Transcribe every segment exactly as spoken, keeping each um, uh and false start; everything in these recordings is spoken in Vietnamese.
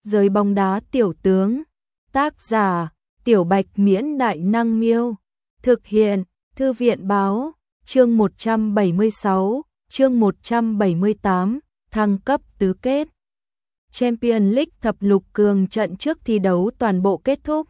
Giới bóng đá tiểu tướng. Tác giả: Tiểu Bạch Miễn Đại Năng Miêu. Thực hiện: Thư viện Báo. Chương một trăm bảy mươi sáu, chương một trăm bảy mươi tám, thăng cấp tứ kết. Champions League thập lục cường trận trước thi đấu toàn bộ kết thúc.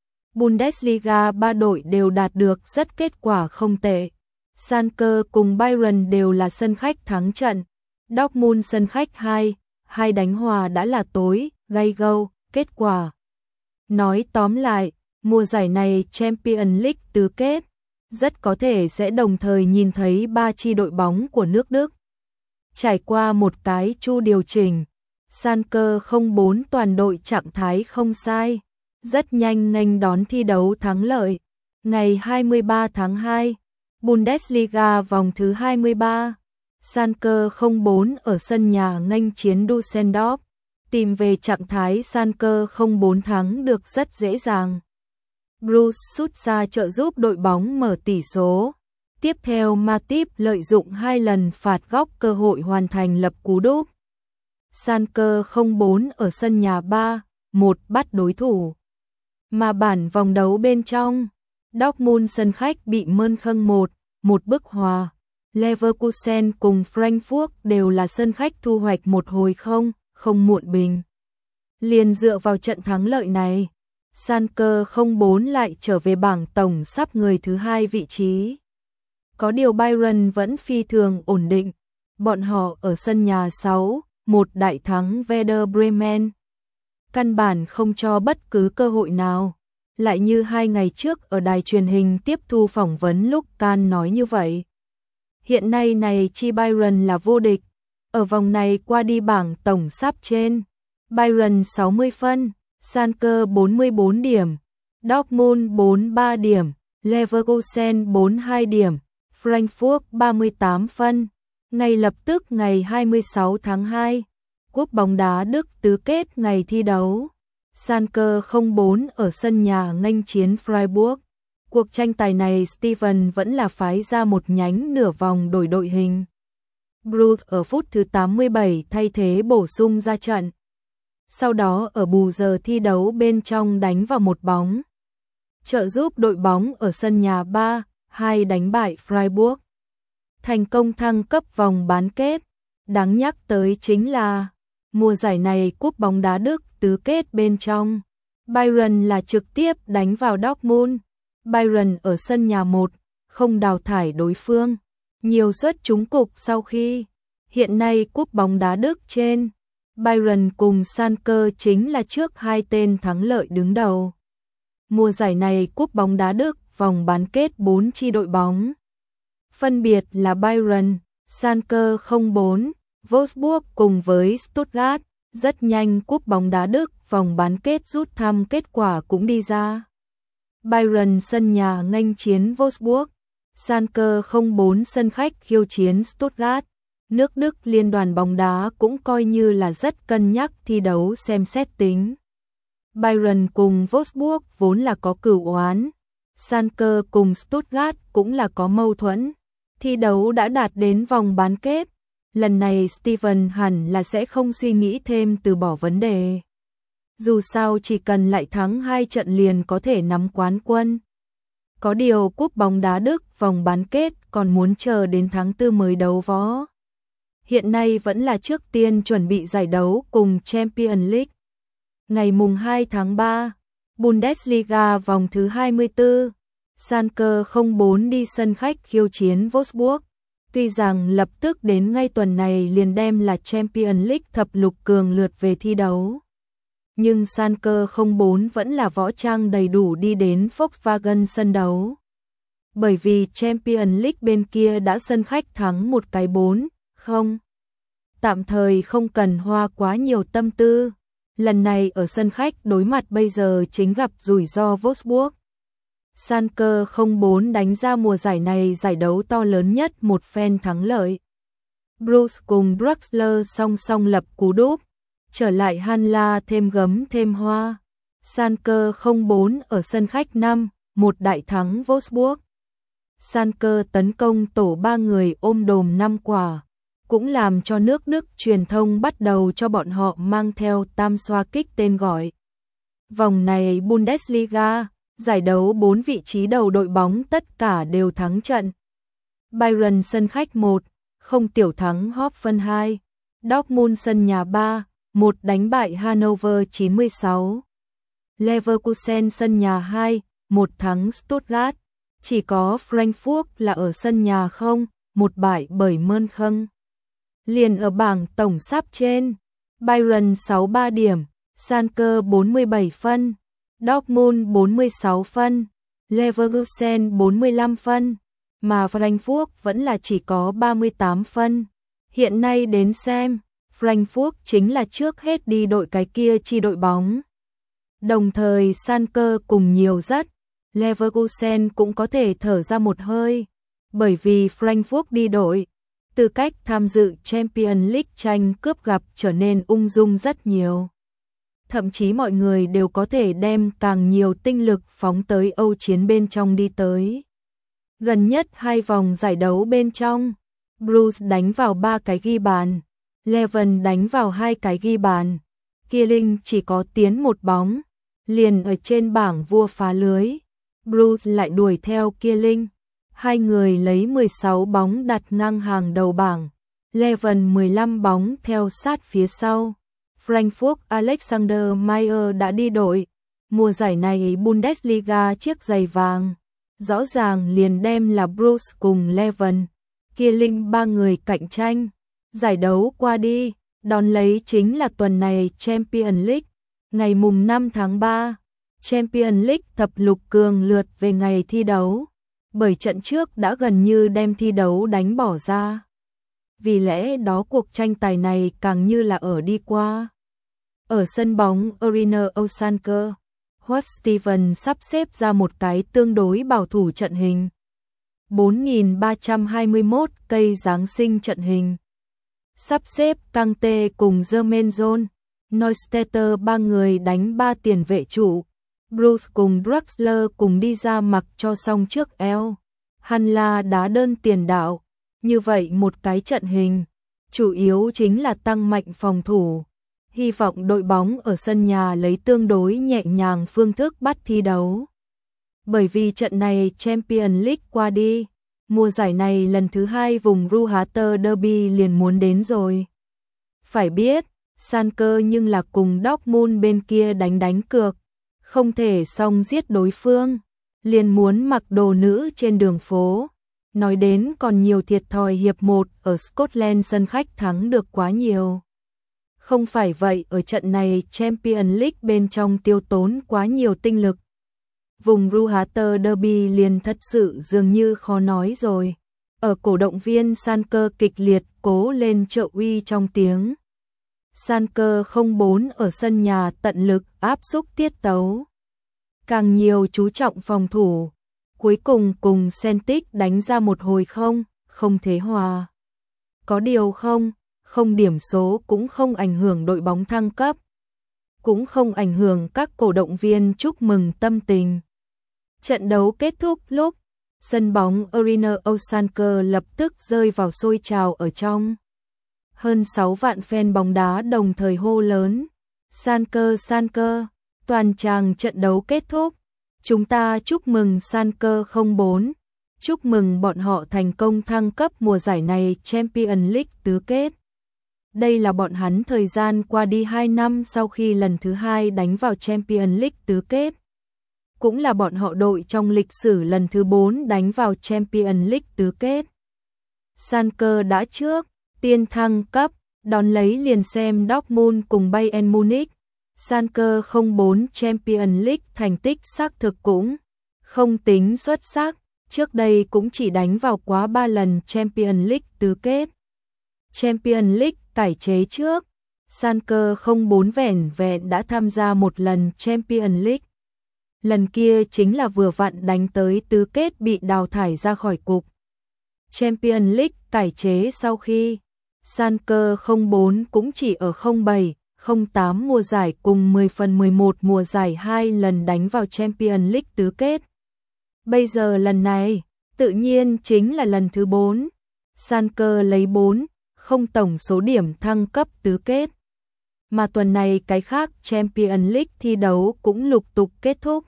Bundesliga ba đội đều đạt được rất kết quả không tệ. Schalke cùng Bayern đều là sân khách thắng trận. Dortmund sân khách hai, hai đánh hòa đã là tối, gay go, kết quả. Nói tóm lại, mùa giải này Champions League tứ kết, rất có thể sẽ đồng thời nhìn thấy ba chi đội bóng của nước Đức. Trải qua một cái chu điều chỉnh, Schalke không bốn toàn đội trạng thái không sai, rất nhanh nghênh đón thi đấu thắng lợi. Ngày hai mươi ba tháng hai, Bundesliga vòng thứ hai mươi ba, Schalke không bốn ở sân nhà nghênh chiến Düsseldorf, tìm về trạng thái Schalke không bốn thắng được rất dễ dàng. Bruce sút ra trợ giúp đội bóng mở tỷ số. Tiếp theo Matip lợi dụng hai lần phạt góc cơ hội hoàn thành lập cú đúp. Schalke không bốn ở sân nhà ba một bắt đối thủ. Mà bản vòng đấu bên trong, Dortmund sân khách bị Mönchengladbach một một bức hòa. Leverkusen cùng Frankfurt đều là sân khách thu hoạch một hồi không, không muộn bình. Liền dựa vào trận thắng lợi này, Schalke không bốn lại trở về bảng tổng sắp người thứ hai vị trí. Có điều Bayern vẫn phi thường ổn định, bọn họ ở sân nhà sáu một đại thắng Werder Bremen. Căn bản không cho bất cứ cơ hội nào, lại như hai ngày trước ở đài truyền hình tiếp thu phỏng vấn lúc Can nói như vậy. Hiện nay này chi Bayern là vô địch, ở vòng này qua đi bảng tổng sắp trên. Bayern sáu mươi phân, Schalke bốn mươi bốn điểm, Dortmund bốn mươi ba điểm, Leverkusen bốn mươi hai điểm, Frankfurt ba mươi tám phân. Ngay lập tức ngày hai mươi sáu tháng hai, Cúp bóng đá Đức tứ kết ngày thi đấu. Schalke không bốn ở sân nhà nghênh chiến Freiburg. Cuộc tranh tài này Steven vẫn là phái ra một nhánh nửa vòng đổi đội hình. Bruce ở phút thứ tám mươi bảy thay thế bổ sung ra trận. Sau đó ở bù giờ thi đấu bên trong đánh vào một bóng, trợ giúp đội bóng ở sân nhà ba hai đánh bại Freiburg, thành công thăng cấp vòng bán kết. Đáng nhắc tới chính là, mùa giải này Cúp bóng đá Đức tứ kết bên trong, Bayern là trực tiếp đánh vào Dortmund. Bayern ở sân nhà một không đào thải đối phương, nhiều suất trúng cục sau khi. Hiện nay Cúp bóng đá Đức trên, Bayern cùng Schalke chính là trước hai tên thắng lợi đứng đầu. Mùa giải này Cúp bóng đá Đức vòng bán kết bốn chi đội bóng, phân biệt là Bayern, Schalke không bốn, Wolfsburg cùng với Stuttgart. Rất nhanh Cúp bóng đá Đức vòng bán kết rút thăm kết quả cũng đi ra. Bayern sân nhà nghênh chiến Wolfsburg, Schalke không bốn sân khách khiêu chiến Stuttgart. Nước Đức Liên đoàn bóng đá cũng coi như là rất cân nhắc thi đấu xem xét tính. Bayern cùng Wolfsburg vốn là có cửu oán, Schalke cùng Stuttgart cũng là có mâu thuẫn. Thi đấu đã đạt đến vòng bán kết, lần này Steven hẳn là sẽ không suy nghĩ thêm từ bỏ vấn đề. Dù sao chỉ cần lại thắng hai trận liền có thể nắm quán quân. Có điều Cúp bóng đá Đức vòng bán kết còn muốn chờ đến tháng tư mới đấu võ. Hiện nay vẫn là trước tiên chuẩn bị giải đấu cùng Champions League. Ngày mùng hai tháng ba, Bundesliga vòng thứ hai mươi tư, Schalke không bốn đi sân khách khiêu chiến Wolfsburg. Tuy rằng lập tức đến ngay tuần này liền đem là Champions League thập lục cường lượt về thi đấu, nhưng Schalke không bốn vẫn là võ trang đầy đủ đi đến Volkswagen sân đấu. Bởi vì Champions League bên kia đã sân khách thắng một cái bốn không. Tạm thời không cần hoa quá nhiều tâm tư. Lần này ở sân khách đối mặt bây giờ chính gặp rủi ro Wolfsburg. Schalke không bốn đánh ra mùa giải này giải đấu to lớn nhất một phen thắng lợi. Bruce cùng Draxler song song lập cú đúp, trở lại Hanla thêm gấm thêm hoa. Schalke không bốn ở sân khách năm một đại thắng Wolfsburg. Schalke tấn công tổ ba người ôm đồm năm quả. cũng làm cho nước Đức truyền thông bắt đầu cho bọn họ mang theo tam xoa kích tên gọi. Vòng này Bundesliga, giải đấu bốn vị trí đầu đội bóng tất cả đều thắng trận. Bayern sân khách một không tiểu thắng Hoffen hai, Dortmund sân nhà ba một đánh bại Hannover chín mươi sáu. Leverkusen sân nhà hai một thắng Stuttgart, chỉ có Frankfurt là ở sân nhà không một bại bởi Mönchen. Liền ở bảng tổng sắp trên, Bayern sáu mươi ba điểm, Schalke bốn mươi bảy phân, Dortmund bốn mươi sáu phân, Leverkusen bốn mươi lăm phân, mà Frankfurt vẫn là chỉ có ba mươi tám phân. Hiện nay đến xem, Frankfurt chính là trước hết đi đội cái kia chi đội bóng. Đồng thời Schalke cùng nhiều rất, Leverkusen cũng có thể thở ra một hơi, bởi vì Frankfurt đi đội, tư cách tham dự Champions League tranh cướp gặp trở nên ung dung rất nhiều. Thậm chí mọi người đều có thể đem càng nhiều tinh lực phóng tới Âu chiến bên trong đi tới. Gần nhất hai vòng giải đấu bên trong, Bruce đánh vào ba cái ghi bàn, Leven đánh vào hai cái ghi bàn, Kielin chỉ có tiến một bóng, liền ở trên bảng vua phá lưới. Bruce lại đuổi theo Kielin, hai người lấy mười sáu bóng đặt ngang hàng đầu bảng, Leven mười lăm bóng theo sát phía sau. Frankfurt Alexander Meyer đã đi đội, mùa giải này Bundesliga chiếc giày vàng, rõ ràng liền đem là Bruce cùng Leven, Kielin ba người cạnh tranh. Giải đấu qua đi, đón lấy chính là tuần này Champions League, ngày mùng năm tháng ba, Champions League thập lục cường lượt về ngày thi đấu, bởi trận trước đã gần như đem thi đấu đánh bỏ ra. Vì lẽ đó cuộc tranh tài này càng như là ở đi qua. Ở sân bóng Arena Osanker, Howard Steven sắp xếp ra một cái tương đối bảo thủ trận hình. bốn nghìn ba trăm hai mươi mốt cây Giáng sinh trận hình. Sắp xếp Kante cùng Jermaine Neustädter ba người đánh ba tiền vệ trụ. Bruce cùng Draxler cùng đi ra mặc cho xong trước eo. Hanla đá đơn tiền đạo. Như vậy một cái trận hình, chủ yếu chính là tăng mạnh phòng thủ. Hy vọng đội bóng ở sân nhà lấy tương đối nhẹ nhàng phương thức bắt thi đấu. Bởi vì trận này Champions League qua đi, mùa giải này lần thứ hai vùng Ruhrter Derby liền muốn đến rồi. Phải biết, Schalke nhưng là cùng Dortmund bên kia đánh đánh cược, không thể xong giết đối phương, liền muốn mặc đồ nữ trên đường phố. Nói đến còn nhiều thiệt thòi hiệp một ở Scotland sân khách thắng được quá nhiều. Không phải vậy ở trận này Champions League bên trong tiêu tốn quá nhiều tinh lực. Vùng Ruhrter Derby liền thật sự dường như khó nói rồi. Ở cổ động viên Schalke kịch liệt cố lên trợ uy trong tiếng. Schalke không bốn ở sân nhà tận lực áp xúc tiết tấu. Càng nhiều chú trọng phòng thủ. Cuối cùng cùng Celtic đánh ra một hồi không, không thế hòa. Có điều không, không điểm số cũng không ảnh hưởng đội bóng thăng cấp. Cũng không ảnh hưởng các cổ động viên chúc mừng tâm tình. Trận đấu kết thúc lúc, sân bóng Arena Osanker lập tức rơi vào sôi trào ở trong. Hơn sáu vạn fan bóng đá đồng thời hô lớn. Schalke Schalke, toàn tràng trận đấu kết thúc. Chúng ta chúc mừng Schalke không bốn, chúc mừng bọn họ thành công thăng cấp mùa giải này Champions League tứ kết. Đây là bọn hắn thời gian qua đi hai năm sau khi lần thứ hai đánh vào Champions League tứ kết. Cũng là bọn họ đội trong lịch sử lần thứ bốn đánh vào Champions League tứ kết. Schalke đã trước, tiên thăng cấp, đón lấy liền xem Dortmund cùng Bayern Munich. Schalke không bốn Champions League thành tích xác thực cũng không tính xuất sắc, trước đây cũng chỉ đánh vào quá ba lần Champions League tứ kết. Champions League cải chế trước, Schalke không bốn vẻn vẹn đã tham gia một lần Champions League. Lần kia chính là vừa vặn đánh tới tứ kết bị đào thải ra khỏi cục. Champions League cải chế sau khi, Schalke không bốn cũng chỉ ở không bảy, không tám mùa giải cùng mười phần mười một mùa giải hai lần đánh vào Champions League tứ kết. Bây giờ lần này, tự nhiên chính là lần thứ bốn. Schalke lấy bốn, không tổng số điểm thăng cấp tứ kết. Mà tuần này cái khác Champions League thi đấu cũng lục tục kết thúc.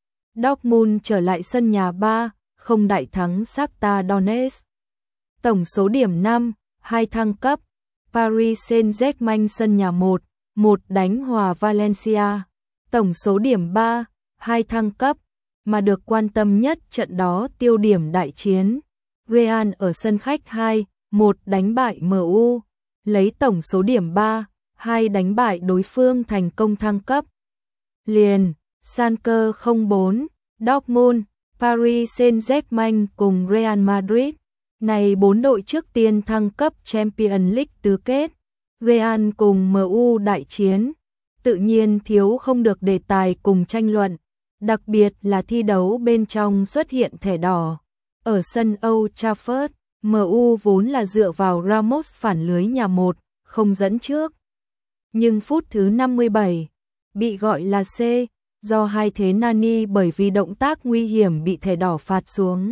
Dortmund trở lại sân nhà ba không đại thắng Shakhtar Donetsk. Tổng số điểm năm, hai thăng cấp. Paris Saint-Germain sân nhà một một đánh hòa Valencia. Tổng số điểm ba, hai thăng cấp. Mà được quan tâm nhất trận đó tiêu điểm đại chiến. Real ở sân khách hai một đánh bại em u. Lấy tổng số điểm ba, hai đánh bại đối phương thành công thăng cấp. Liền, Schalke không bốn, Dortmund, Paris Saint-Germain cùng Real Madrid. Này bốn đội trước tiên thăng cấp Champions League tứ kết. Real cùng em u đại chiến. Tự nhiên thiếu không được đề tài cùng tranh luận. Đặc biệt là thi đấu bên trong xuất hiện thẻ đỏ. Ở sân Old Trafford, em u vốn là dựa vào Ramos phản lưới nhà một, không dẫn trước. Nhưng phút thứ năm mươi bảy, bị gọi là C, do hai thế Nani bởi vì động tác nguy hiểm bị thẻ đỏ phạt xuống.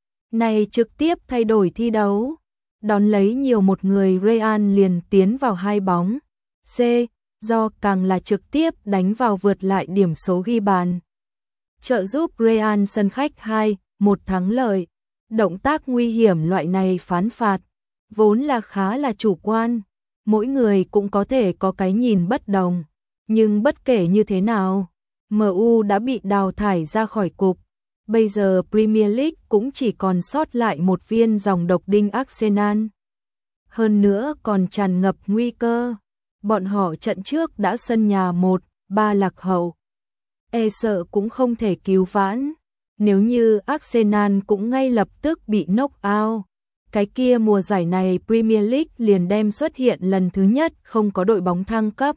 Này trực tiếp thay đổi thi đấu. Đón lấy nhiều một người Real liền tiến vào hai bóng. C, do càng là trực tiếp đánh vào vượt lại điểm số ghi bàn. Trợ giúp Real sân khách hai một thắng lợi. Động tác nguy hiểm loại này phán phạt, vốn là khá là chủ quan. Mỗi người cũng có thể có cái nhìn bất đồng. Nhưng bất kể như thế nào, em u đã bị đào thải ra khỏi cục. Bây giờ Premier League cũng chỉ còn sót lại một viên dòng độc đinh Arsenal. Hơn nữa còn tràn ngập nguy cơ. Bọn họ trận trước đã sân nhà một ba lạc hậu. E sợ cũng không thể cứu vãn. Nếu như Arsenal cũng ngay lập tức bị knock out, cái kia mùa giải này Premier League liền đem xuất hiện lần thứ nhất không có đội bóng thăng cấp.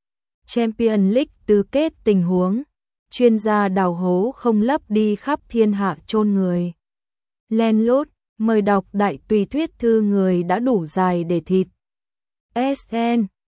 Champions League tứ kết tình huống. Chuyên gia đào hố không lấp đi khắp thiên hạ chôn người. Len lút, mời đọc đại tùy thuyết thư người đã đủ dài để thịt. ét en